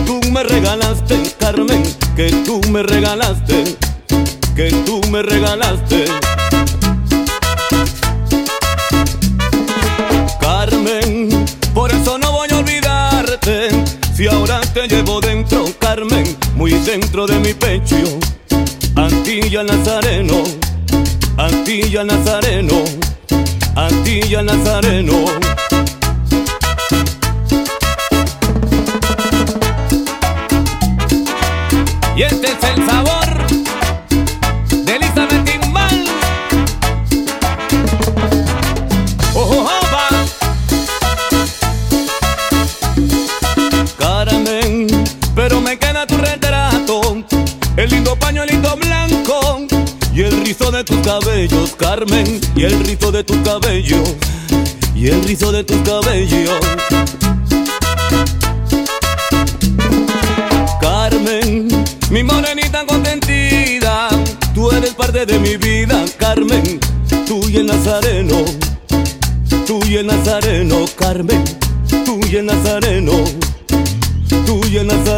tú me regalaste, Carmen, que tú me regalaste, que tú me regalaste. Carmen, por eso no voy a olvidarte, si ahora te llevo dentro, Carmen, muy dentro de mi pecho. Antilla Nazareno, Antilla Nazareno, Antilla Nazareno. Y este es el sabor de Elizabeth Timbal. Oh, oh, oh, va. Carmen, pero me queda tu retrato, el lindo pañuelito blanco y el rizo de tus cabellos, Carmen, y el rizo de tus cabellos, y el rizo de tus cabellos. Carmen, mi morenita contentida, tú eres parte de mi vida, Carmen, tú y el Nazareno, tú y el Nazareno, Carmen, tú y el Nazareno, tú y el Nazareno.